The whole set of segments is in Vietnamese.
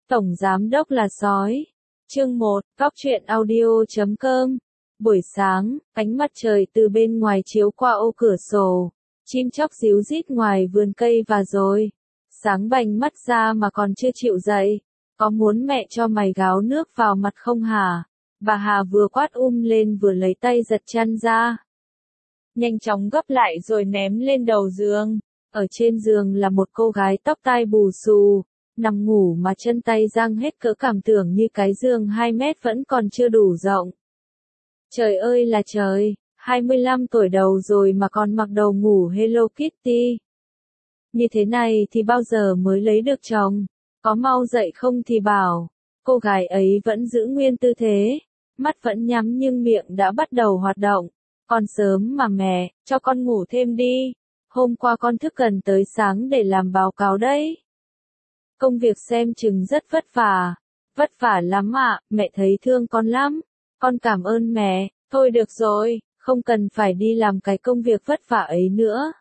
Tổng giám đốc là sói. Chương 1, Góc truyện audio.com. Buổi sáng, ánh mặt trời từ bên ngoài chiếu qua ô cửa sổ. Chim chóc ríu rít ngoài vườn cây và rồi. Sáng bành mắt ra mà còn chưa chịu dậy. Có muốn mẹ cho mày gáo nước vào mặt không hả? Bà Hà vừa quát lên vừa lấy tay giật chăn ra. Nhanh chóng gấp lại rồi ném lên đầu giường. Ở trên giường là một cô gái tóc tai bù xù. Nằm ngủ mà chân tay giang hết cỡ, cảm tưởng như cái giường 2 mét vẫn còn chưa đủ rộng. Trời ơi là trời, 25 tuổi đầu rồi mà còn mặc đồ ngủ Hello Kitty. Như thế này thì bao giờ mới lấy được chồng? Có mau dậy không thì bảo. Cô gái ấy vẫn giữ nguyên tư thế, mắt vẫn nhắm nhưng miệng đã bắt đầu hoạt động. Còn sớm mà mẹ, cho con ngủ thêm đi. Hôm qua con thức gần tới sáng để làm báo cáo đấy. Công việc xem chừng rất vất vả. Vất vả lắm ạ, mẹ thấy thương con lắm. Con cảm ơn mẹ, thôi được rồi, không cần phải đi làm cái công việc vất vả ấy nữa.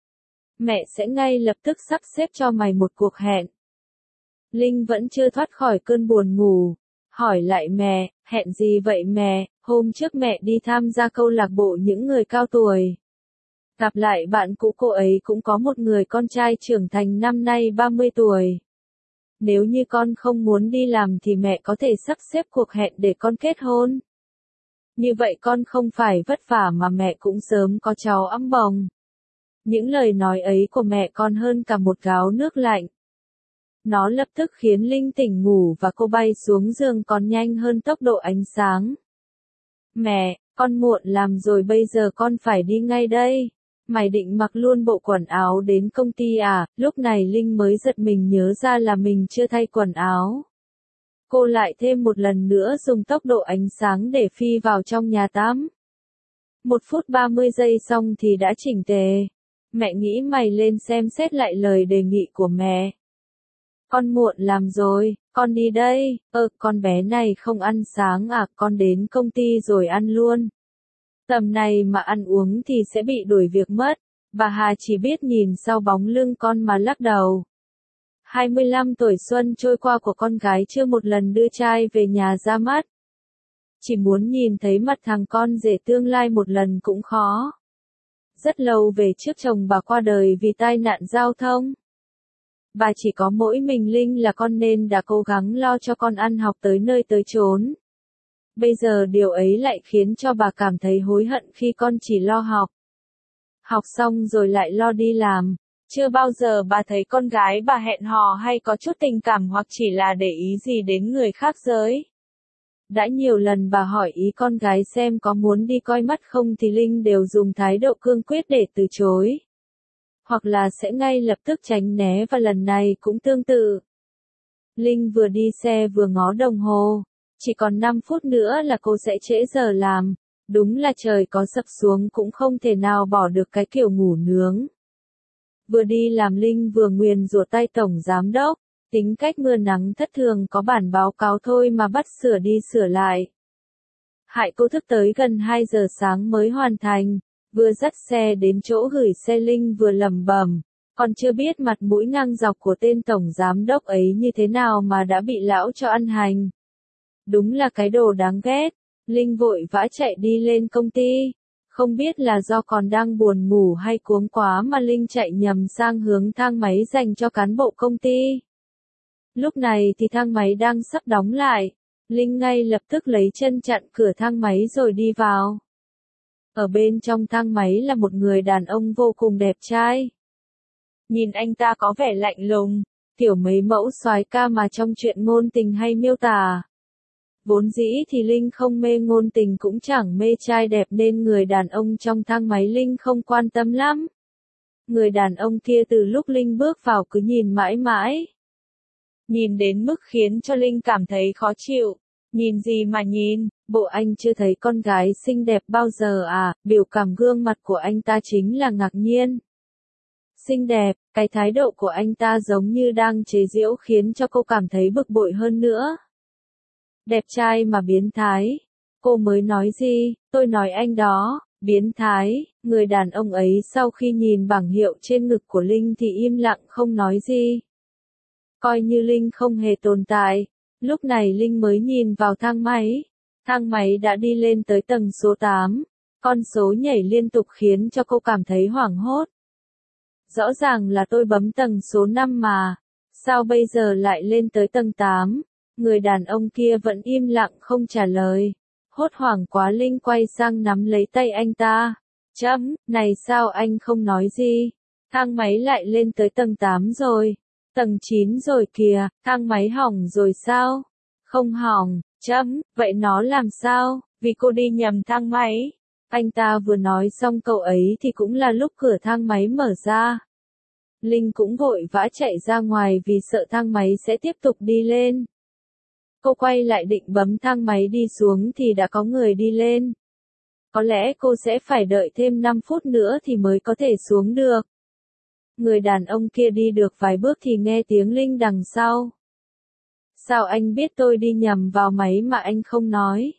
Mẹ sẽ ngay lập tức sắp xếp cho mày một cuộc hẹn. Linh vẫn chưa thoát khỏi cơn buồn ngủ. Hỏi lại mẹ, hẹn gì vậy mẹ? Hôm trước mẹ đi tham gia câu lạc bộ những người cao tuổi. Gặp lại bạn cũ, cô ấy cũng có một người con trai trưởng thành năm nay 30 tuổi. Nếu như con không muốn đi làm thì mẹ có thể sắp xếp cuộc hẹn để con kết hôn. Như vậy con không phải vất vả mà mẹ cũng sớm có cháu ẵm bồng. Những lời nói ấy của mẹ còn hơn cả một gáo nước lạnh. Nó lập tức khiến Linh tỉnh ngủ và cô bay xuống giường còn nhanh hơn tốc độ ánh sáng. Mẹ, con muộn làm rồi, bây giờ con phải đi ngay đây. Mày định mặc luôn bộ quần áo đến công ty à? Lúc này Linh mới giật mình nhớ ra là mình chưa thay quần áo. Cô lại thêm một lần nữa dùng tốc độ ánh sáng để phi vào trong nhà tắm. 1 phút 30 giây xong thì đã chỉnh tề. Mẹ nghĩ mày lên xem xét lại lời đề nghị của mẹ. Con muộn làm rồi, con đi đây. Con bé này không ăn sáng à? Con đến công ty rồi ăn luôn. Tầm này mà ăn uống thì sẽ bị đuổi việc mất. Bà Hà chỉ biết nhìn sau bóng lưng con mà lắc đầu. 25 tuổi xuân trôi qua của con gái chưa một lần đưa trai về nhà ra mắt. Chỉ muốn nhìn thấy mặt thằng con rể tương lai một lần cũng khó. Rất lâu về trước chồng bà qua đời vì tai nạn giao thông. Bà chỉ có mỗi mình Linh là con nên đã cố gắng lo cho con ăn học tới nơi tới chốn. Bây giờ điều ấy lại khiến cho bà cảm thấy hối hận khi con chỉ lo học. Học xong rồi lại lo đi làm. Chưa bao giờ bà thấy con gái bà hẹn hò hay có chút tình cảm hoặc chỉ là để ý gì đến người khác giới. Đã nhiều lần bà hỏi ý con gái xem có muốn đi coi mắt không thì Linh đều dùng thái độ cương quyết để từ chối. Hoặc là sẽ ngay lập tức tránh né, và lần này cũng tương tự. Linh vừa đi xe vừa ngó đồng hồ. Chỉ còn 5 phút nữa là cô sẽ trễ giờ làm. Đúng là trời có sập xuống cũng không thể nào bỏ được cái kiểu ngủ nướng. Vừa đi làm Linh vừa nguyền rủa tay tổng giám đốc. Tính cách mưa nắng thất thường, có bản báo cáo thôi mà bắt sửa đi sửa lại. Hại cô thức tới gần 2 giờ sáng mới hoàn thành. Vừa dắt xe đến chỗ gửi xe Linh vừa lẩm bẩm. Còn chưa biết mặt mũi ngang dọc của tên tổng giám đốc ấy như thế nào mà đã bị lão cho ăn hành. Đúng là cái đồ đáng ghét. Linh vội vã chạy đi lên công ty. Không biết là do còn đang buồn ngủ hay cuống quá mà Linh chạy nhầm sang hướng thang máy dành cho cán bộ công ty. Lúc này thì thang máy đang sắp đóng lại. Linh ngay lập tức lấy chân chặn cửa thang máy rồi đi vào. Ở bên trong thang máy là một người đàn ông vô cùng đẹp trai. Nhìn anh ta có vẻ lạnh lùng, kiểu mấy mẫu soái ca mà trong truyện ngôn tình hay miêu tả. Vốn dĩ thì Linh không mê ngôn tình cũng chẳng mê trai đẹp nên người đàn ông trong thang máy Linh không quan tâm lắm. Người đàn ông kia từ lúc Linh bước vào cứ nhìn mãi mãi. Nhìn đến mức khiến cho Linh cảm thấy khó chịu. Nhìn gì mà nhìn, bộ anh chưa thấy con gái xinh đẹp bao giờ à? Biểu cảm gương mặt của anh ta chính là ngạc nhiên. Xinh đẹp, cái thái độ của anh ta giống như đang chế giễu khiến cho cô cảm thấy bực bội hơn nữa. Đẹp trai mà biến thái. Cô mới nói gì? Tôi nói anh đó, biến thái. Người đàn ông ấy sau khi nhìn bảng hiệu trên ngực của Linh thì im lặng không nói gì. coi như Linh không hề tồn tại. Lúc này Linh mới nhìn vào thang máy. Thang máy đã đi lên tới tầng số 8. Con số nhảy liên tục khiến cho cô cảm thấy hoảng hốt. Rõ ràng là tôi bấm tầng số 5 mà. Sao bây giờ lại lên tới tầng 8? Người đàn ông kia vẫn im lặng không trả lời. Hốt hoảng quá Linh quay sang nắm lấy tay anh ta. Này sao anh không nói gì? Thang máy lại lên tới tầng 8 rồi. Tầng 9 rồi kìa, thang máy hỏng rồi sao? Không hỏng, vậy nó làm sao? Vì cô đi nhầm thang máy. Anh ta vừa nói xong câu ấy thì cũng là lúc cửa thang máy mở ra. Linh cũng vội vã chạy ra ngoài vì sợ thang máy sẽ tiếp tục đi lên. Cô quay lại định bấm thang máy đi xuống thì đã có người đi lên. Có lẽ cô sẽ phải đợi thêm 5 phút nữa thì mới có thể xuống được. Người đàn ông kia đi được vài bước thì nghe tiếng Linh đằng sau. Sao anh biết tôi đi nhầm vào máy mà anh không nói?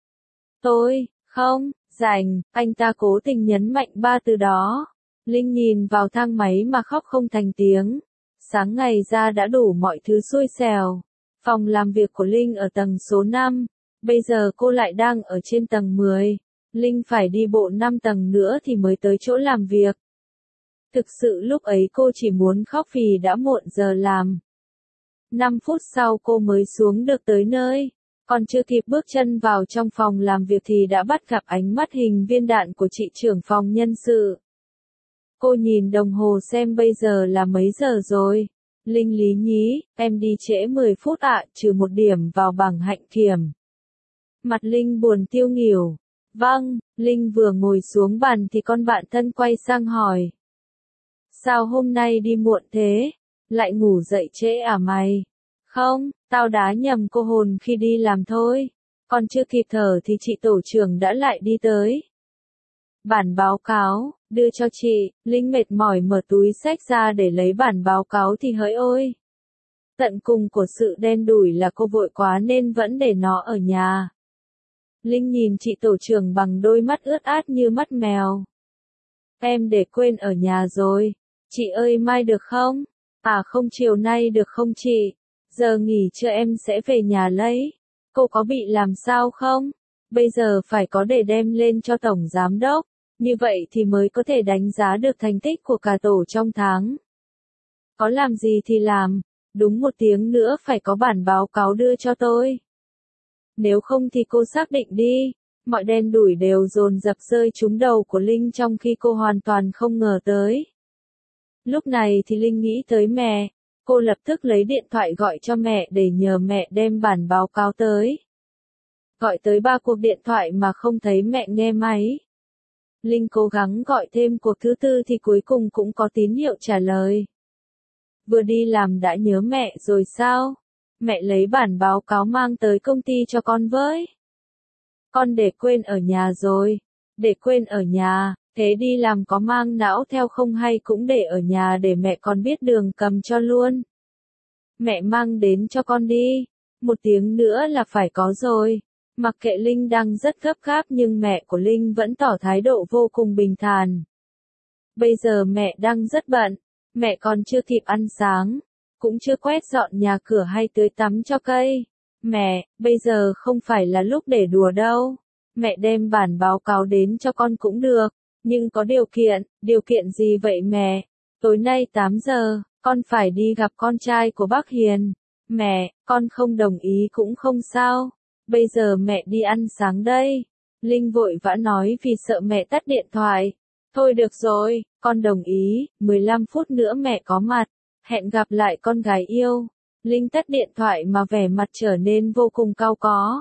Tôi, không, rảnh, anh ta cố tình nhấn mạnh 3 từ đó. Linh nhìn vào thang máy mà khóc không thành tiếng. Sáng ngày ra đã đủ mọi thứ xui xẻo. Phòng làm việc của Linh ở tầng số 5. Bây giờ cô lại đang ở trên tầng 10. Linh phải đi bộ 5 tầng nữa thì mới tới chỗ làm việc. Thực sự lúc ấy cô chỉ muốn khóc vì đã muộn giờ làm. 5 phút sau cô mới xuống được tới nơi. Còn chưa kịp bước chân vào trong phòng làm việc thì đã bắt gặp ánh mắt hình viên đạn của chị trưởng phòng nhân sự. Cô nhìn đồng hồ xem bây giờ là mấy giờ rồi. Linh lý nhí, em đi trễ 10 phút ạ, trừ 1 điểm vào bảng hạnh kiểm. Mặt Linh buồn tiêu nghỉu. Vâng, Linh vừa ngồi xuống bàn thì con bạn thân quay sang hỏi. Sao hôm nay đi muộn thế? Lại ngủ dậy trễ à mày? Không, tao đá nhầm cô hồn khi đi làm thôi. Còn chưa kịp thở thì chị tổ trưởng đã lại đi tới. Bản báo cáo, đưa cho chị. Linh mệt mỏi mở túi xách ra để lấy bản báo cáo thì hỡi ôi. Tận cùng của sự đen đủi là cô vội quá nên vẫn để nó ở nhà. Linh nhìn chị tổ trưởng bằng đôi mắt ướt át như mắt mèo. Em để quên ở nhà rồi. Chị ơi mai được không? À không chiều nay được không chị? Giờ nghỉ trưa em sẽ về nhà lấy. Cô có bị làm sao không? Bây giờ phải có để đem lên cho tổng giám đốc. Như vậy thì mới có thể đánh giá được thành tích của cả tổ trong tháng. Có làm gì thì làm. Đúng 1 tiếng nữa phải có bản báo cáo đưa cho tôi. Nếu không thì cô xác định đi. Mọi đen đủi đều dồn dập rơi trúng đầu của Linh trong khi cô hoàn toàn không ngờ tới. Lúc này thì Linh nghĩ tới mẹ. Cô lập tức lấy điện thoại gọi cho mẹ để nhờ mẹ đem bản báo cáo tới. Gọi tới 3 cuộc điện thoại mà không thấy mẹ nghe máy. Linh cố gắng gọi thêm cuộc thứ 4 thì cuối cùng cũng có tín hiệu trả lời. Vừa đi làm đã nhớ mẹ rồi sao? Mẹ lấy bản báo cáo mang tới công ty cho con với. Con để quên ở nhà rồi. Để quên ở nhà, thế đi làm có mang não theo không hay cũng để ở nhà để mẹ con biết đường cầm cho luôn. Mẹ mang đến cho con đi. 1 tiếng nữa là phải có rồi. Mặc kệ Linh đang rất gấp gáp nhưng mẹ của Linh vẫn tỏ thái độ vô cùng bình thản. Bây giờ mẹ đang rất bận. Mẹ còn chưa kịp ăn sáng. Cũng chưa quét dọn nhà cửa hay tưới tắm cho cây. Mẹ, bây giờ không phải là lúc để đùa đâu. Mẹ đem bản báo cáo đến cho con cũng được. Nhưng có điều kiện gì vậy mẹ? Tối nay 8 giờ, con phải đi gặp con trai của bác Hiền. Mẹ, con không đồng ý cũng không sao. Bây giờ mẹ đi ăn sáng đây. Linh vội vã nói vì sợ mẹ tắt điện thoại. Thôi được rồi, con đồng ý, 15 phút nữa mẹ có mặt. Hẹn gặp lại con gái yêu. Linh tắt điện thoại mà vẻ mặt trở nên vô cùng cau có.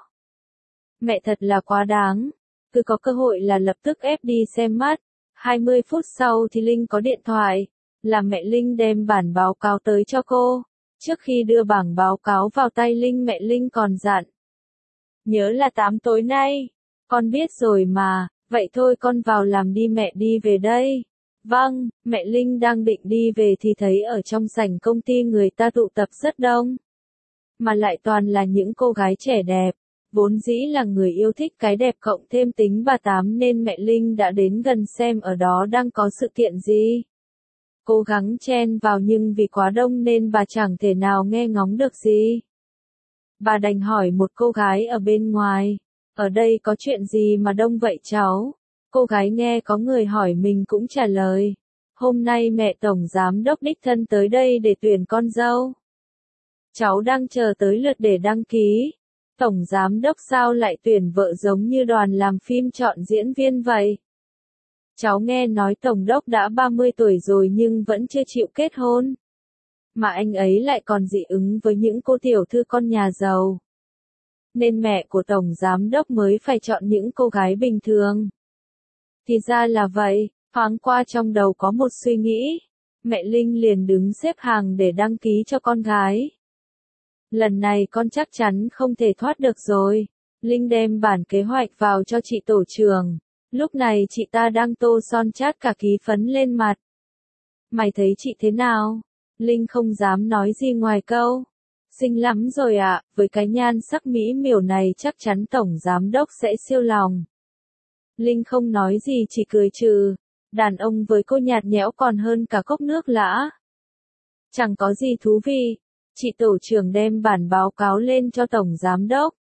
Mẹ thật là quá đáng. Cứ có cơ hội là lập tức ép đi xem mắt. 20 phút sau thì Linh có điện thoại. Là mẹ Linh đem bản báo cáo tới cho cô. Trước khi đưa bảng báo cáo vào tay Linh mẹ Linh còn dặn. Nhớ là 8 tối nay. Con biết rồi mà, vậy thôi con vào làm đi mẹ đi về đây. Vâng, mẹ Linh đang định đi về thì thấy ở trong sảnh công ty người ta tụ tập rất đông. Mà lại toàn là những cô gái trẻ đẹp. Vốn dĩ là người yêu thích cái đẹp cộng thêm tính bà tám nên mẹ Linh đã đến gần xem ở đó đang có sự kiện gì. cố gắng chen vào nhưng vì quá đông nên bà chẳng thể nào nghe ngóng được gì. Bà đành hỏi một cô gái ở bên ngoài, ở đây có chuyện gì mà đông vậy cháu? Cô gái nghe có người hỏi mình cũng trả lời, hôm nay mẹ tổng giám đốc đích thân tới đây để tuyển con dâu. Cháu đang chờ tới lượt để đăng ký. Tổng giám đốc sao lại tuyển vợ giống như đoàn làm phim chọn diễn viên vậy? Cháu nghe nói tổng đốc đã 30 tuổi rồi nhưng vẫn chưa chịu kết hôn. Mà anh ấy lại còn dị ứng với những cô tiểu thư con nhà giàu. Nên mẹ của tổng giám đốc mới phải chọn những cô gái bình thường. Thì ra là vậy, thoáng qua trong đầu có một suy nghĩ. Mẹ Linh liền đứng xếp hàng để đăng ký cho con gái. Lần này con chắc chắn không thể thoát được rồi. Linh đem bản kế hoạch vào cho chị tổ trưởng. Lúc này chị ta đang tô son chát cả ký phấn lên mặt. Mày thấy chị thế nào? Linh không dám nói gì ngoài câu. Xinh lắm rồi ạ, với cái nhan sắc mỹ miều này chắc chắn tổng giám đốc sẽ siêu lòng. Linh không nói gì chỉ cười trừ. Đàn ông với cô nhạt nhẽo còn hơn cả cốc nước lã. Chẳng có gì thú vị. Chị tổ trưởng đem bản báo cáo lên cho tổng giám đốc.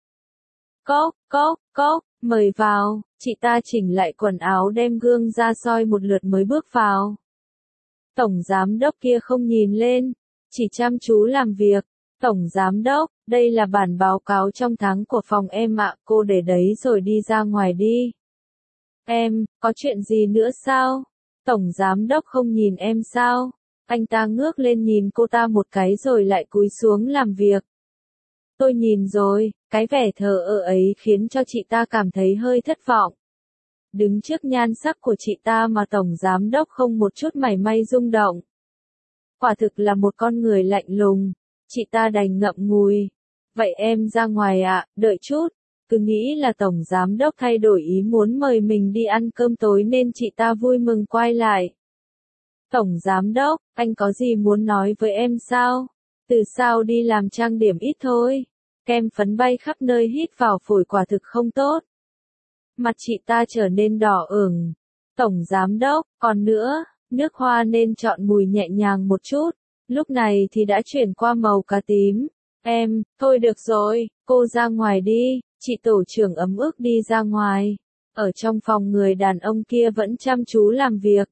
Cốc, mời vào, chị ta chỉnh lại quần áo đem gương ra soi một lượt mới bước vào. Tổng giám đốc kia không nhìn lên, chỉ chăm chú làm việc. Tổng giám đốc, đây là bản báo cáo trong tháng của phòng em ạ, cô để đấy rồi đi ra ngoài đi. Em, có chuyện gì nữa sao? Tổng giám đốc không nhìn em sao? Anh ta ngước lên nhìn cô ta một cái rồi lại cúi xuống làm việc. Tôi nhìn rồi, cái vẻ thờ ơ ấy khiến cho chị ta cảm thấy hơi thất vọng. Đứng trước nhan sắc của chị ta mà tổng giám đốc không một chút mảy may rung động. Quả thực là một con người lạnh lùng, chị ta đành ngậm ngùi. Vậy em ra ngoài ạ, đợi chút. Cứ nghĩ là tổng giám đốc thay đổi ý muốn mời mình đi ăn cơm tối nên chị ta vui mừng quay lại. Tổng giám đốc, anh có gì muốn nói với em sao? Từ sau đi làm trang điểm ít thôi. Kem phấn bay khắp nơi hít vào phổi quả thực không tốt. Mặt chị ta trở nên đỏ ửng. Tổng giám đốc, còn nữa, nước hoa nên chọn mùi nhẹ nhàng một chút. Lúc này thì đã chuyển qua màu cà tím. Em, thôi được rồi, cô ra ngoài đi. Chị tổ trưởng ấm ức đi ra ngoài. Ở trong phòng người đàn ông kia vẫn chăm chú làm việc.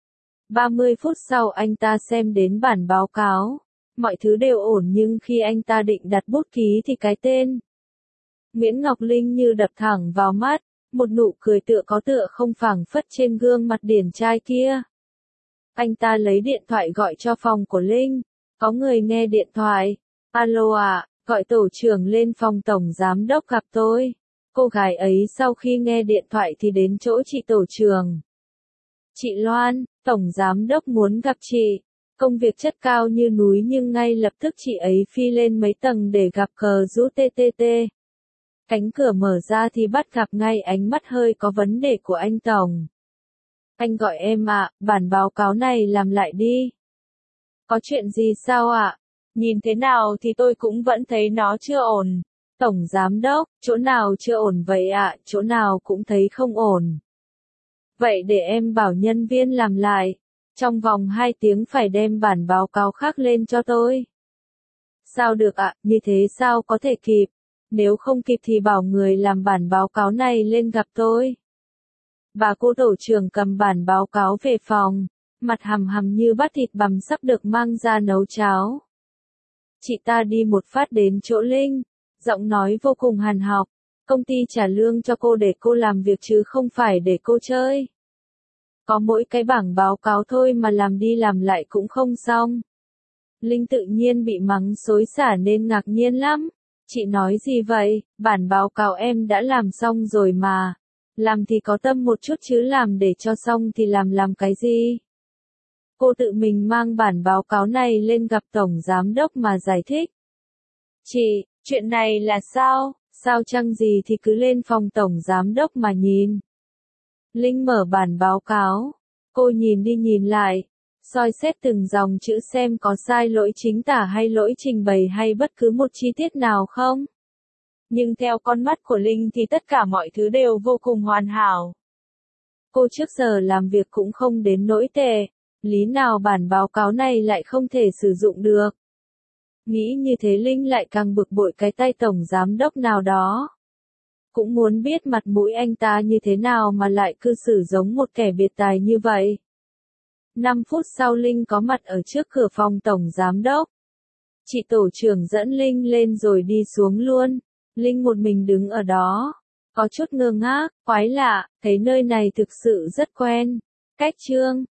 30 phút sau anh ta xem đến bản báo cáo. Mọi thứ đều ổn nhưng khi anh ta định đặt bút ký thì cái tên Nguyễn Ngọc Linh như đập thẳng vào mắt. Một nụ cười tựa có tựa không phảng phất trên gương mặt điển trai kia. Anh ta lấy điện thoại gọi cho phòng của Linh. Có người nghe điện thoại. Alo ạ, gọi tổ trưởng lên phòng tổng giám đốc gặp tôi. Cô gái ấy sau khi nghe điện thoại thì đến chỗ chị tổ trưởng. Chị Loan, tổng giám đốc muốn gặp chị. Công việc chất cao như núi nhưng ngay lập tức chị ấy phi lên mấy tầng để gặp cờ rũ TTT. Cánh cửa mở ra thì bắt gặp ngay ánh mắt hơi có vấn đề của anh tổng. Anh gọi em ạ, bản báo cáo này làm lại đi. Có chuyện gì sao ạ? Nhìn thế nào thì tôi cũng vẫn thấy nó chưa ổn. Tổng giám đốc, chỗ nào chưa ổn vậy ạ? Chỗ nào cũng thấy không ổn. Vậy để em bảo nhân viên làm lại. Trong vòng 2 tiếng phải đem bản báo cáo khác lên cho tôi. Sao được ạ, như thế sao có thể kịp? Nếu không kịp thì bảo người làm bản báo cáo này lên gặp tôi. Bà cô tổ trưởng cầm bản báo cáo về phòng, mặt hằm hằm như bát thịt bằm sắp được mang ra nấu cháo. Chị ta đi một phát đến chỗ Linh, giọng nói vô cùng hàn học. Công ty trả lương cho cô để cô làm việc chứ không phải để cô chơi. Có mỗi cái bảng báo cáo thôi mà làm đi làm lại cũng không xong. Linh tự nhiên bị mắng xối xả nên ngạc nhiên lắm. Chị nói gì vậy, bản báo cáo em đã làm xong rồi mà. Làm thì có tâm một chút chứ làm để cho xong thì làm cái gì. Cô tự mình mang bản báo cáo này lên gặp tổng giám đốc mà giải thích. Chị, chuyện này là sao? Sao chăng gì thì cứ lên phòng tổng giám đốc mà nhìn. Linh mở bản báo cáo. Cô nhìn đi nhìn lại. Soi xét từng dòng chữ xem có sai lỗi chính tả hay lỗi trình bày hay bất cứ một chi tiết nào không. Nhưng theo con mắt của Linh thì tất cả mọi thứ đều vô cùng hoàn hảo. Cô trước giờ làm việc cũng không đến nỗi tệ. Lý nào bản báo cáo này lại không thể sử dụng được. Nghĩ như thế Linh lại càng bực bội cái tay tổng giám đốc nào đó. Cũng muốn biết mặt mũi anh ta như thế nào mà lại cư xử giống một kẻ biệt tài như vậy. 5 phút sau Linh có mặt ở trước cửa phòng tổng giám đốc. Chị tổ trưởng dẫn Linh lên rồi đi xuống luôn. Linh một mình đứng ở đó. Có chút ngơ ngác, quái lạ, thấy nơi này thực sự rất quen. Cách chương